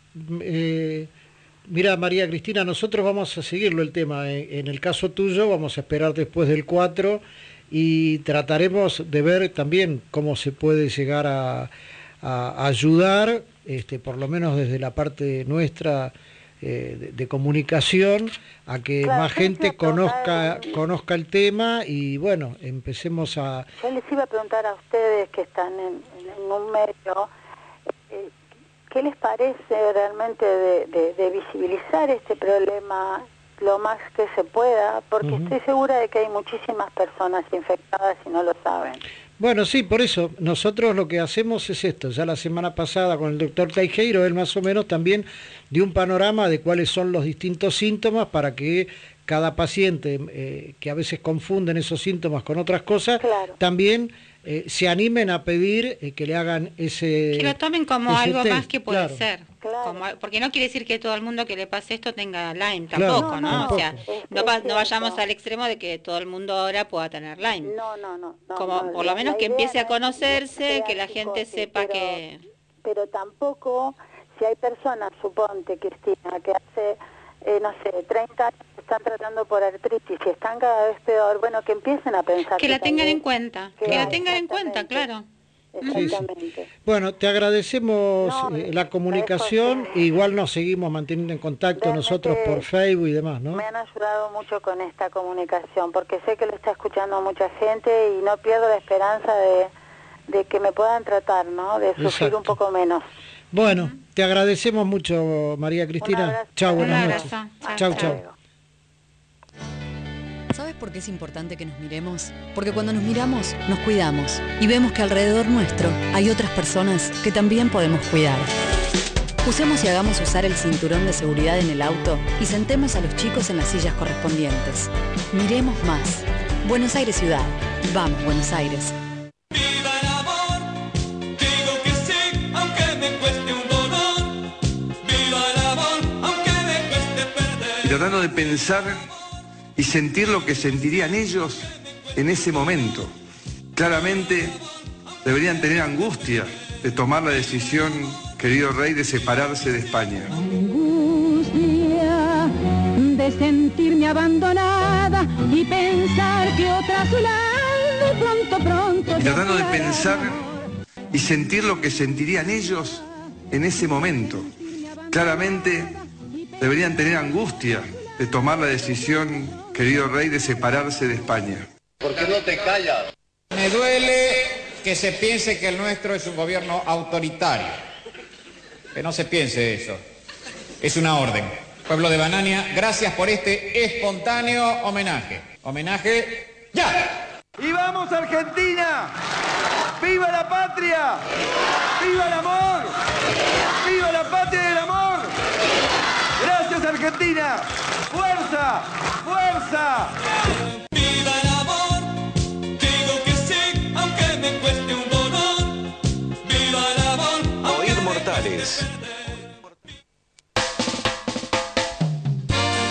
mira, María Cristina, nosotros vamos a seguirlo el tema. En el caso tuyo vamos a esperar después del 4 y trataremos de ver también cómo se puede llegar a ayudar, por lo menos desde la parte nuestra de comunicación, a que más gente conozca el tema y bueno, empecemos a... Yo les iba a preguntar a ustedes que están en un medio, ¿qué les parece realmente de visibilizar este problema lo más que se pueda? Porque estoy segura de que hay muchísimas personas infectadas y no lo saben. Bueno, sí, por eso nosotros lo que hacemos es esto. Ya la semana pasada con el doctor Teijeiro, él más o menos también dio un panorama de cuáles son los distintos síntomas para que cada paciente, que a veces confunden esos síntomas con otras cosas, también se animen a pedir que le hagan ese... Que lo tomen como algo test, más que puede ser. Porque no quiere decir que todo el mundo que le pase esto tenga Lyme, tampoco, ¿no? O sea, no vayamos al extremo de que todo el mundo ahora pueda tener Lyme. No. Como por lo menos que empiece a conocerse, que la gente sepa que... Pero tampoco, si hay personas, suponte, Cristina, que hace, 30 años están tratando por artritis y están cada vez peor, bueno, que empiecen a pensar. Que la tengan en cuenta, claro. Exactamente. Sí. Bueno, te agradecemos la comunicación, igual nos seguimos manteniendo en contacto realmente, nosotros por Facebook y demás, ¿no? Me han ayudado mucho con esta comunicación, porque sé que lo está escuchando mucha gente y no pierdo la esperanza de que me puedan tratar, ¿no? De sufrir un poco menos. Bueno, te agradecemos mucho, María Cristina. Chao, buenas noches. Chao. ¿Sabes por qué es importante que nos miremos? Porque cuando nos miramos, nos cuidamos y vemos que alrededor nuestro hay otras personas que también podemos cuidar. Usemos y hagamos usar el cinturón de seguridad en el auto y sentemos a los chicos en las sillas correspondientes. Miremos más. Buenos Aires Ciudad. Vamos, Buenos Aires. ¡Viva el amor! Digo que sí, aunque me cueste un dolor. ¡Viva el amor! Aunque me cueste perder. Tratando de pensar y sentir lo que sentirían ellos en ese momento. Claramente deberían tener angustia de tomar la decisión, querido rey, de separarse de España. Angustia de sentirme abandonada y pensar que otra a su lado pronto. Y tratando de pensar y sentir lo que sentirían ellos en ese momento. Claramente deberían tener angustia de tomar la decisión, querido rey, de separarse de España. ¿Por qué no te callas? Me duele que se piense que el nuestro es un gobierno autoritario. Que no se piense eso. Es una orden. Pueblo de Banania, gracias por este espontáneo homenaje. Homenaje ya. ¡Y vamos Argentina! ¡Viva la patria! ¡Viva el amor! ¡Viva la patria y el amor! ¡Gracias Argentina! ¡Fuerza! ¡Fuerza! ¡Viva el amor! Digo que sí, aunque me cueste un dolor. ¡Viva el amor! Oír Mortales.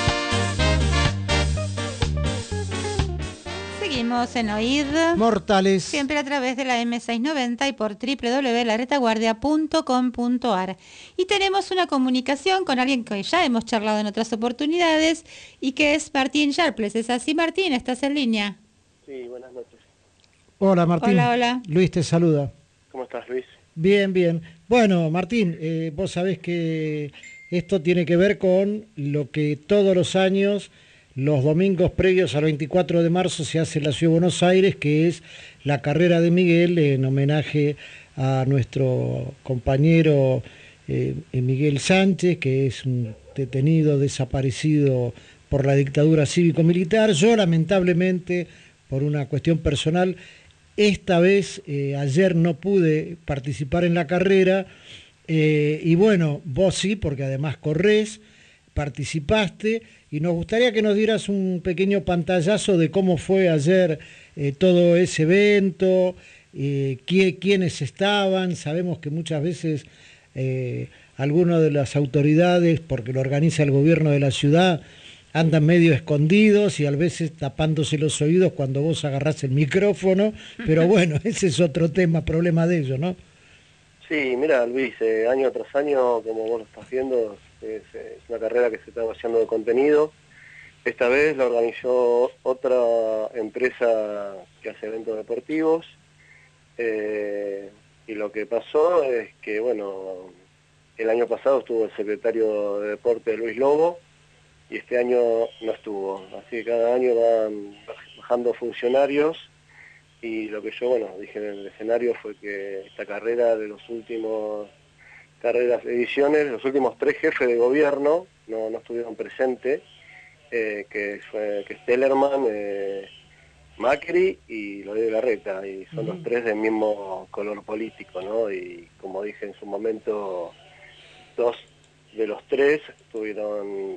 Seguimos en Oíd Mortales. Siempre a través de la M690 y por www.laretaguardia.com.ar. Y tenemos una comunicación con alguien que ya hemos charlado en otras oportunidades y que es Martín Sharples. ¿Es así, Martín? ¿Estás en línea? Sí, buenas noches. Hola, Martín. Hola, hola. Luis te saluda. ¿Cómo estás, Luis? Bien, bien. Bueno, Martín, vos sabés que esto tiene que ver con lo que todos los años, los domingos previos al 24 de marzo, se hace en la Ciudad de Buenos Aires, que es la carrera de Miguel, en homenaje a nuestro compañero Miguel Sánchez, que es un detenido desaparecido por la dictadura cívico-militar. Yo, lamentablemente, por una cuestión personal, esta vez, ayer no pude participar en la carrera, y bueno, vos sí, porque además corrés, participaste, y nos gustaría que nos dieras un pequeño pantallazo de cómo fue ayer todo ese evento, quiénes estaban. Sabemos que muchas veces algunas de las autoridades, porque lo organiza el gobierno de la ciudad, andan medio escondidos y a veces tapándose los oídos cuando vos agarrás el micrófono, pero bueno, ese es otro tema, problema de ellos, ¿no? Sí, mira, Luis, año tras año, como vos lo estás viendo, es una carrera que se está vaciando de contenido. Esta vez la organizó otra empresa que hace eventos deportivos, y lo que pasó es que, bueno, el año pasado estuvo el secretario de Deporte, Luis Lobo, y este año no estuvo. Así que cada año van bajando funcionarios, y lo que yo, bueno, dije en el escenario fue que esta carrera de los últimos ediciones, los últimos 3 jefes de gobierno no estuvieron presentes, que es Tellerman, Macri y Loredo Larreta, y son los 3 del mismo color político, ¿no? Y como dije en su momento, 2 de los 3 tuvieron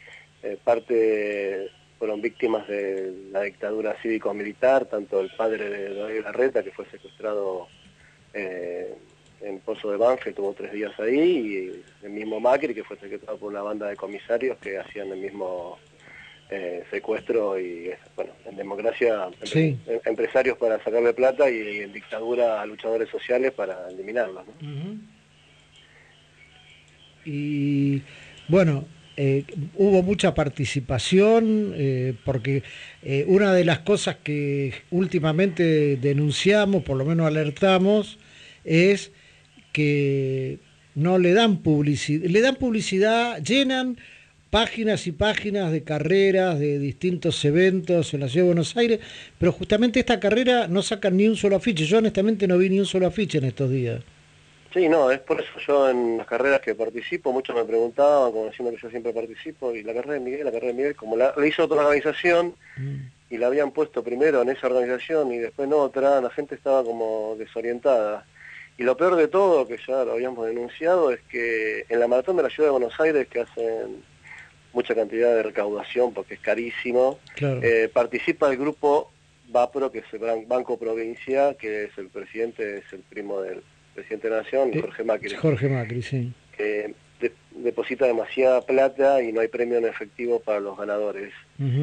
fueron víctimas de la dictadura cívico-militar, tanto el padre de Loredo Larreta, que fue secuestrado en Pozo de Banfield, tuvo 3 días ahí, y el mismo Macri, que fue secuestrado por una banda de comisarios que hacían el mismo secuestro, y bueno, en democracia sí, empresarios para sacarle plata, y en dictadura luchadores sociales para eliminarlos, ¿no? Y bueno, hubo mucha participación, porque una de las cosas que últimamente denunciamos, por lo menos alertamos, es que no le dan publicidad, llenan páginas y páginas de carreras, de distintos eventos en la Ciudad de Buenos Aires, pero justamente esta carrera no sacan ni un solo afiche. Yo honestamente no vi ni un solo afiche en estos días. Sí, no, es por eso yo en las carreras que participo, muchos me preguntaban, como diciendo que yo siempre participo, y la carrera de Miguel, como la hizo otra organización, y la habían puesto primero en esa organización y después en otra, la gente estaba como desorientada. Y lo peor de todo, que ya lo habíamos denunciado, es que en la maratón de la Ciudad de Buenos Aires, que hacen mucha cantidad de recaudación porque es carísimo, claro, participa el grupo BAPRO, que es el Banco Provincia, que es el presidente, es el primo del presidente de la Nación, Jorge Macri. Jorge Macri, sí. Que deposita demasiada plata y no hay premio en efectivo para los ganadores.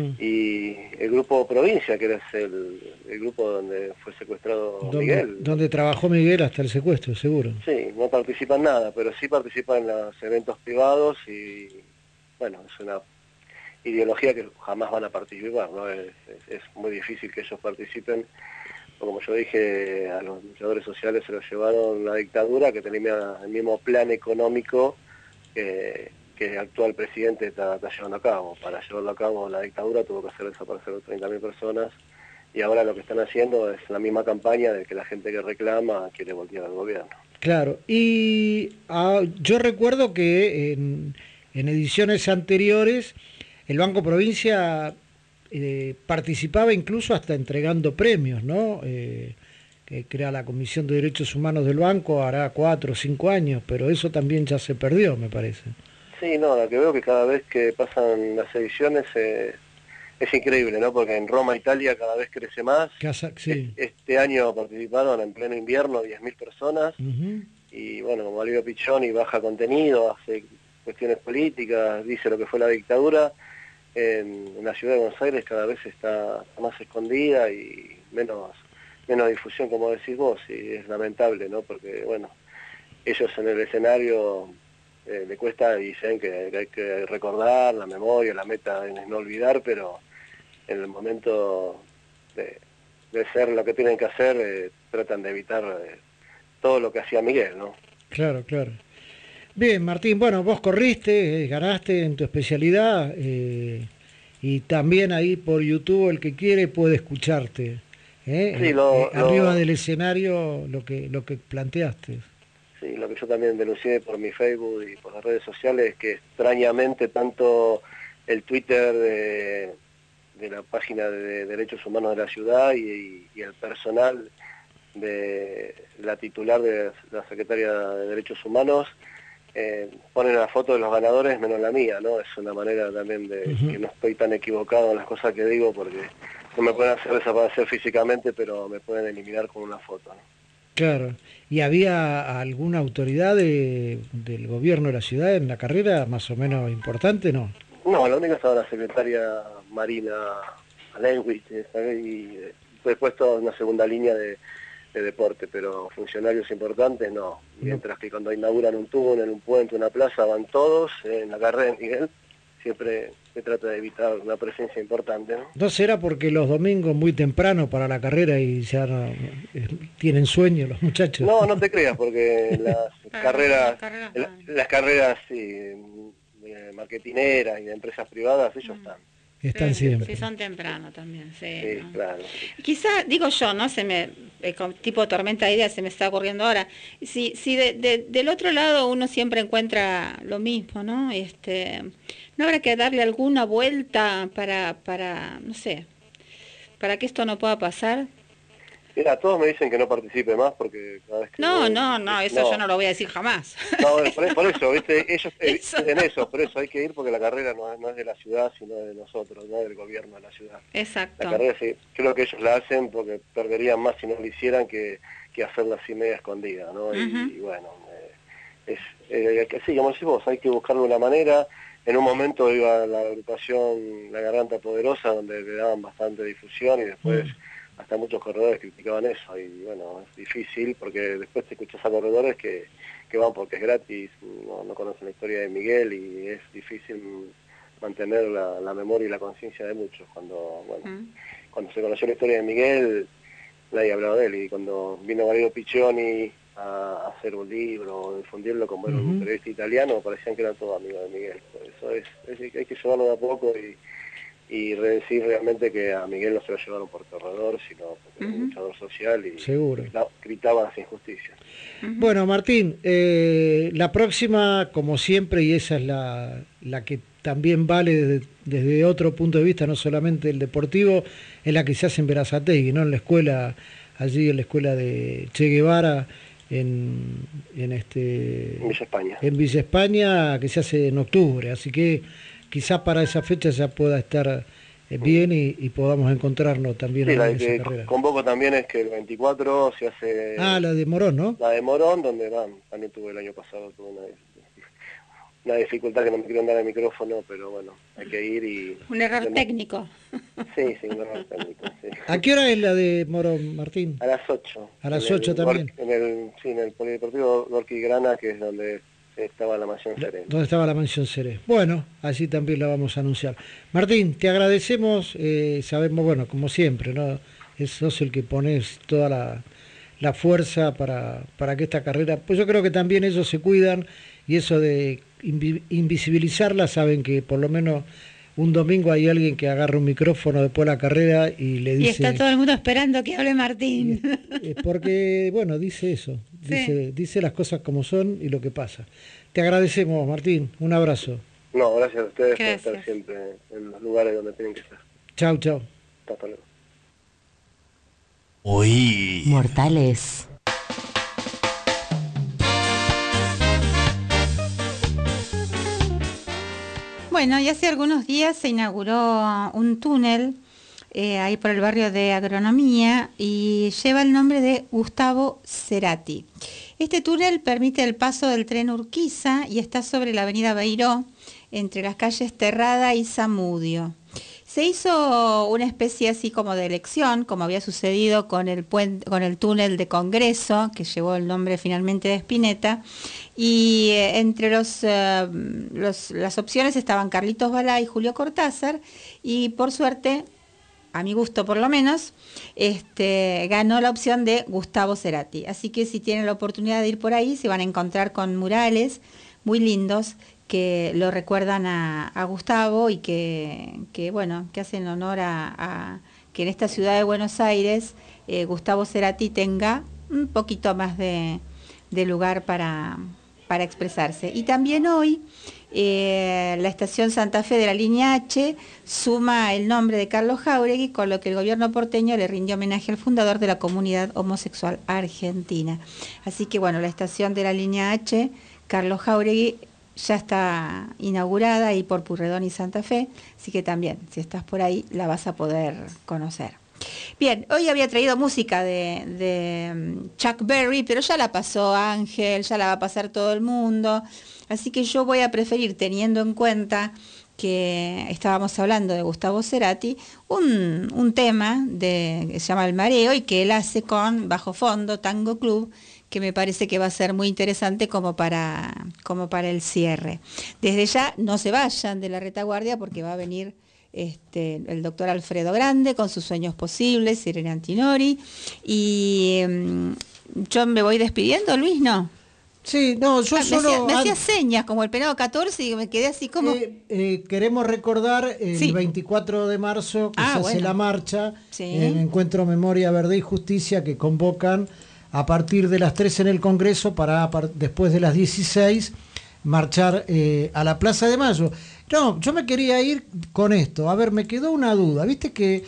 Y el grupo Provincia, que era el grupo donde fue secuestrado Miguel. Donde trabajó Miguel hasta el secuestro, seguro. Sí, no participa en nada, pero sí participa en los eventos privados, y bueno, es una ideología que jamás van a participar, ¿no? Es muy difícil que ellos participen. Como yo dije, a los luchadores sociales se los llevaron la dictadura, que tenía el mismo plan económico que el actual presidente está llevando a cabo. Para llevarlo a cabo la dictadura tuvo que hacer desaparecer 30.000 personas, y ahora lo que están haciendo es la misma campaña de que la gente que reclama quiere voltear al gobierno. Claro, y yo recuerdo que en ediciones anteriores el Banco Provincia participaba incluso hasta entregando premios, ¿no? Que crea la Comisión de Derechos Humanos del Banco, hará 4 o 5 años, pero eso también ya se perdió, me parece. Sí, no, lo que veo que cada vez que pasan las ediciones es increíble, ¿no? Porque en Roma, Italia, cada vez crece más. Sí. Este año participaron en pleno invierno 10.000 personas, y bueno, como Alvio Piccioni baja contenido, hace cuestiones políticas, dice lo que fue la dictadura, en la ciudad de Buenos Aires cada vez está más escondida y menos difusión, como decís vos, y es lamentable, ¿no? Porque, bueno, ellos en el escenario le cuesta, y dicen que hay que recordar la memoria, la meta es no olvidar, pero en el momento de ser lo que tienen que hacer, tratan de evitar todo lo que hacía Miguel, ¿no? Claro, claro. Bien, Martín, bueno, vos corriste, ganaste en tu especialidad, y también ahí por YouTube el que quiere puede escucharte, Sí, arriba del escenario lo que planteaste. Sí, lo que yo también denuncié por mi Facebook y por las redes sociales es que extrañamente tanto el Twitter de la página de Derechos Humanos de la ciudad y el personal de la titular de la Secretaría de Derechos Humanos ponen la foto de los ganadores menos la mía, ¿no? Es una manera también de que no estoy tan equivocado en las cosas que digo, porque no me pueden hacer desaparecer físicamente, pero me pueden eliminar con una foto, ¿no? Claro. ¿Y había alguna autoridad del gobierno de la ciudad en la carrera más o menos importante, no? No, la única estaba la secretaria Marina Lewis, y después toda una segunda línea de deporte, pero funcionarios importantes no. Mientras que cuando inauguran un túnel, un puente, una plaza, van todos. En la carrera de Miguel siempre se trata de evitar una presencia importante, ¿no? ¿No será porque los domingos muy temprano para la carrera y ya no, tienen sueño los muchachos? No, no te creas, porque las carreras sí, marketineras y de empresas privadas, ellos están siempre. Sí, son temprano también, sí. Sí, ¿no? claro. Quizá, digo yo, ¿no? Tipo tormenta de ideas se me está ocurriendo ahora. Si del otro lado uno siempre encuentra lo mismo, ¿no? ¿No habrá que darle alguna vuelta para no sé, para que esto no pueda pasar? Mira, todos me dicen que no participe más porque cada vez que... No, eso yo no lo voy a decir jamás. No, por eso, ¿viste? Ellos dicen eso, por eso hay que ir porque la carrera no es de la ciudad, sino de nosotros, no del gobierno de la ciudad. Exacto. La carrera sí, creo que ellos la hacen porque perderían más si no lo hicieran que hacerla así media escondida, ¿no? Y bueno, sí, como decís vos, hay que buscarle una manera. En un momento iba la agrupación La Garganta Poderosa, donde le daban bastante difusión y después... Hasta muchos corredores criticaban eso y bueno, es difícil porque después te escuchas a corredores que van porque es gratis, no conocen la historia de Miguel y es difícil mantener la memoria y la conciencia de muchos. Cuando se conoció la historia de Miguel, nadie hablaba de él, y cuando vino Valerio Piccioni a hacer un libro o difundirlo como era un periodista italiano, parecían que eran todos amigos de Miguel. Por eso hay que llevarlo de a poco y decir realmente que a Miguel no se lo llevaron por corredor, sino porque era un luchador social y seguro gritaba las injusticias. Bueno, Martín, la próxima, como siempre, y esa es la que también vale desde otro punto de vista, no solamente el deportivo, es la que se hace en Berazategui, ¿no? En la escuela, allí en la escuela de Che Guevara, en Villa España. En Villa España, que se hace en octubre, así que quizás para esa fecha ya pueda estar bien y podamos encontrarnos también en esa carrera. Convoco también es que el 24 se hace... la de Morón, ¿no? La de Morón, donde también tuve el año pasado, una dificultad que no me quiero dar el micrófono, pero bueno, hay que ir y... Un error técnico. Sí, un error técnico, sí. ¿A qué hora es la de Morón, Martín? A las 8. A las 8 también. En el Polideportivo Gorki Grana, que es donde... estaba la mansión Seré. ¿Dónde estaba la mansión Seré? Bueno, allí también la vamos a anunciar. Martín, te agradecemos, sabemos, bueno, como siempre, ¿no? Sos el que pones toda la fuerza para que esta carrera, pues yo creo que también ellos se cuidan y eso de invisibilizarla, saben que por lo menos un domingo hay alguien que agarra un micrófono después de la carrera y le dice... Y está todo el mundo esperando que hable Martín. Porque, bueno, dice eso, dice las cosas como son y lo que pasa. Te agradecemos, Martín, un abrazo. No, gracias a ustedes por estar siempre en los lugares donde tienen que estar. Chau, chau. Hasta luego. Oí. Mortales. Bueno, y hace algunos días se inauguró un túnel ahí por el barrio de Agronomía y lleva el nombre de Gustavo Cerati. Este túnel permite el paso del tren Urquiza y está sobre la avenida Beiró entre las calles Terrada y Zamudio. Se hizo una especie así como de elección, como había sucedido con el túnel de Congreso, que llevó el nombre finalmente de Spinetta, y entre las opciones estaban Carlitos Balá y Julio Cortázar, y por suerte, a mi gusto por lo menos, ganó la opción de Gustavo Cerati. Así que si tienen la oportunidad de ir por ahí, se van a encontrar con murales muy lindos que lo recuerdan a Gustavo y que hacen honor a que en esta ciudad de Buenos Aires Gustavo Cerati tenga un poquito más de lugar para expresarse. Y también hoy la estación Santa Fe de la línea H suma el nombre de Carlos Jáuregui, con lo que el gobierno porteño le rindió homenaje al fundador de la comunidad homosexual argentina. Así que bueno, la estación de la línea H, Carlos Jáuregui, ya está inaugurada ahí por Purredón y Santa Fe, así que también, si estás por ahí, la vas a poder conocer. Bien, hoy había traído música de Chuck Berry, pero ya la pasó Ángel, ya la va a pasar todo el mundo, así que yo voy a preferir, teniendo en cuenta que estábamos hablando de Gustavo Cerati, un tema que se llama El Mareo y que él hace con Bajo Fondo Tango Club, que me parece que va a ser muy interesante como para el cierre. Desde ya no se vayan de la retaguardia porque va a venir el doctor Alfredo Grande con sus Sueños Posibles, Irene Antinori, y yo me voy despidiendo, Luis, ¿no? Sí, no, yo solo... Me hacía señas como el penado 14 y me quedé así como... queremos recordar el 24 de marzo que se hace la marcha, el Encuentro Memoria, Verdad y Justicia, que convocan a partir de las 3 en el Congreso para después de las 16 marchar a la Plaza de Mayo. No, yo me quería ir con esto. A ver, me quedó una duda. Viste que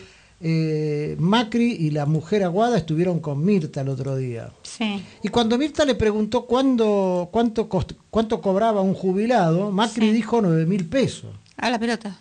Macri y la mujer Aguada estuvieron con Mirta el otro día. Sí. Y cuando Mirta le preguntó cuánto cobraba un jubilado, Macri dijo 9.000 pesos. A la pelota.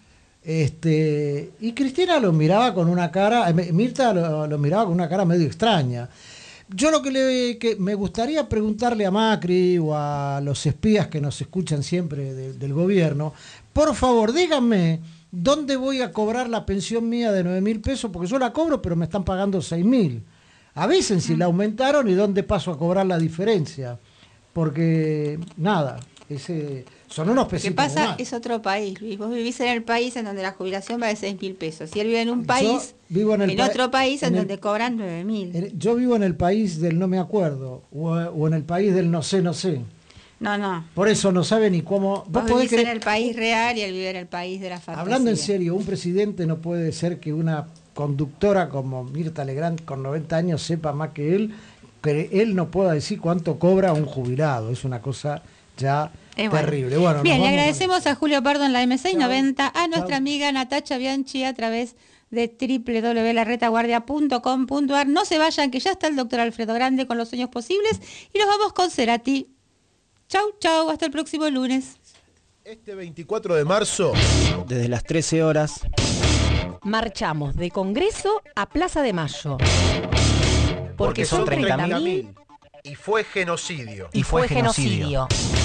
Y Cristina lo miraba con una cara, Mirta lo miraba con una cara medio extraña. Yo lo que me gustaría preguntarle a Macri o a los espías que nos escuchan siempre del gobierno, por favor, díganme dónde voy a cobrar la pensión mía de 9.000 pesos, porque yo la cobro, pero me están pagando 6.000. Avisen si la aumentaron y dónde paso a cobrar la diferencia. Porque, nada, son unos pesitos. Lo que pasa más. es otro país, Luis. Vos vivís en el país en donde la jubilación va de 6.000 pesos. Si él vive en un país, en otro país en donde cobran 9.000. Yo vivo en el país del no me acuerdo, o en el país del no sé. No. Por eso no sabe ni cómo... Vos vivís en el país real y él vive en el país de la fantasía. Hablando en serio, un presidente no puede ser que una conductora como Mirta Legrand con 90 años sepa más que él no pueda decir cuánto cobra un jubilado. Es una cosa ya terrible. Bueno, bien, le agradecemos a Julio Pardo en la M690, a nuestra amiga Natacha Bianchi a través de www.laretaguardia.com.ar. No se vayan, que ya está el doctor Alfredo Grande con Los Sueños Posibles y nos vamos con Cerati. Chau, hasta el próximo lunes. Este 24 de marzo, desde las 13 horas, marchamos de Congreso a Plaza de Mayo. Porque son 30.000 y fue genocidio. Y fue genocidio.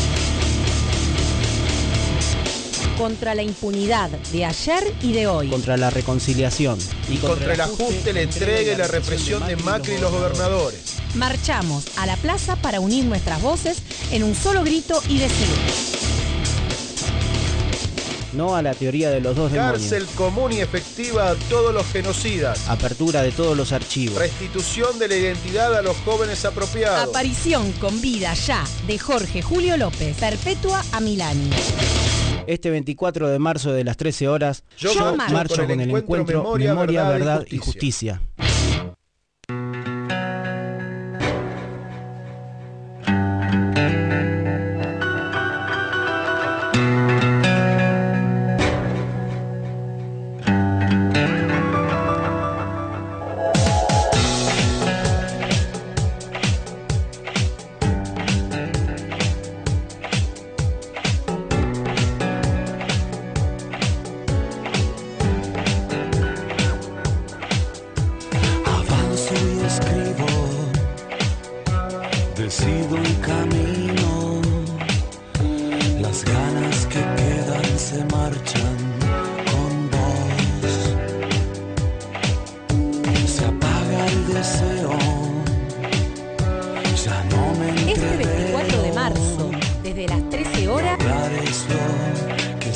Contra la impunidad de ayer y de hoy. Contra la reconciliación. Y contra el ajuste, la entrega y la represión de Macri y los gobernadores. Marchamos a la plaza para unir nuestras voces en un solo grito y decir: no a la teoría de los dos demonios. Cárcel común y efectiva a todos los genocidas. Apertura de todos los archivos. Restitución de la identidad a los jóvenes apropiados. Aparición con vida ya de Jorge Julio López, perpetua a Milani. Este 24 de marzo de las 13 horas, yo marcho con el encuentro Memoria, Verdad y Justicia.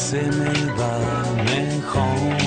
se me va mejor.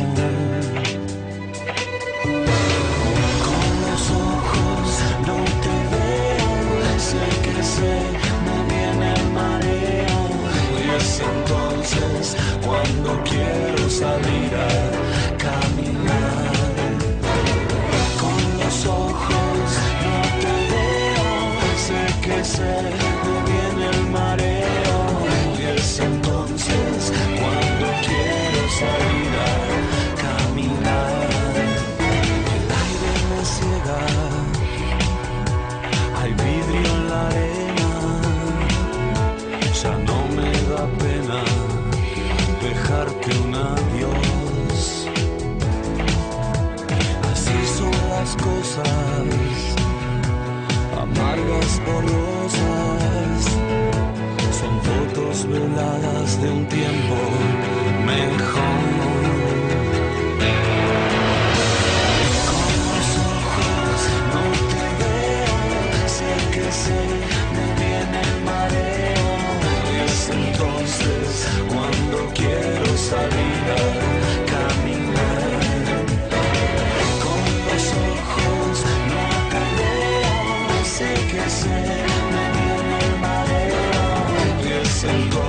Con los ojos no te veo, sé que se me viene el mareo, y es entonces cuando quiero salir a caminar. Con los ojos no te veo, sé que se me viene el mareo, y es entonces cuando quiero salir a caminar. El aire me ciega, hay vidrio en la arena, ya no me da pena dejarte un adiós. Así son las cosas, amargas o rosas, son fotos veladas de un tiempo mejor. Con los ojos no te veo, sé que se me viene el mareo, y es entonces cuando quiero salir a caminar. Con los ojos no te veo, sé que se me viene el mareo, y es entonces